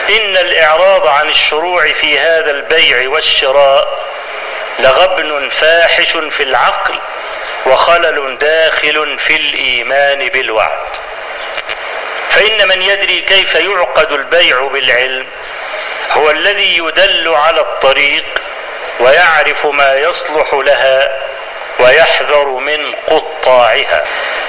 إن الإعراض عن الشروع في هذا البيع والشراء لغبن فاحش في العقل وخلل داخل في الإيمان بالوعد. فإن من يدري كيف يعقد البيع بالعلم هو الذي يدل على الطريق ويعرف ما يصلح لها ويحذر من قطاعها.